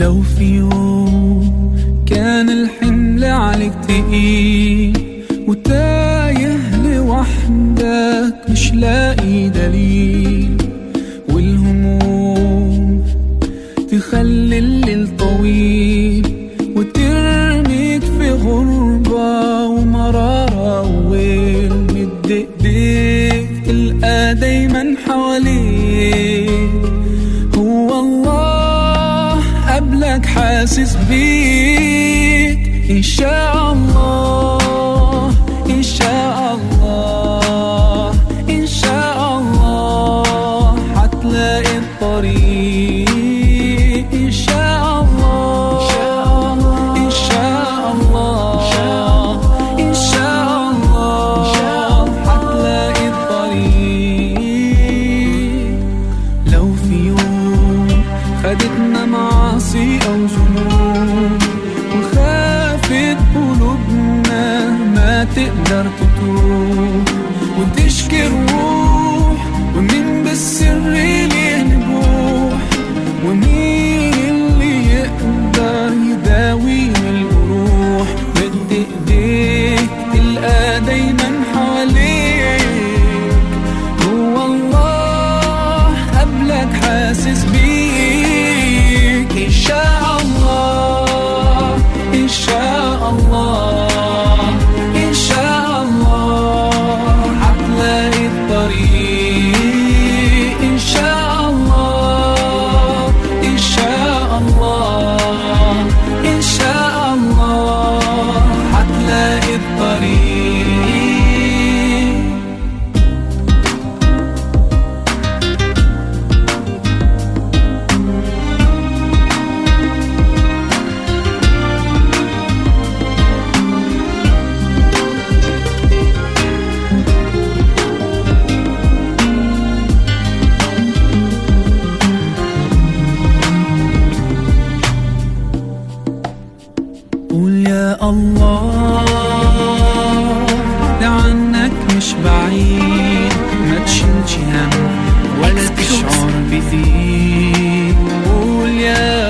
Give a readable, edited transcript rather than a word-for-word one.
لو في يوم كان الحمل عليك تقيل وتايه لوحدك مش لاقي دليل، والهموم تخلي الليل طويل وترميك في غربة ومرارة وويل، مد ايديك تلقى دايما حواليك هو الله قبلك حاسس بيك. إن شاء الله إن شاء الله إن شاء الله هتلاقي الطريق. إن شاء الله إن شاء الله إن شاء الله هتلاقي الطريق. لو في يوم خدتنا معاصي أو ذنوب وخافت قلوبنا ما تقدر تتوب وتشكي الروح، ومين بالسر ليه نبوح، ومين اللي يقدر يداوي الجروح. مد ايديك تلقى دايما حواليك هو الله قبلك حاسس بيك. إن شاء الله إن شاء الله إن شاء الله هتلاقي الطريق. إن شاء الله إن شاء الله إن شاء الله هتلاقي الطريق. قول يا الله ده عنك مش بعيد، ما تشيلش هم ولا تشعر بضيق. قول يا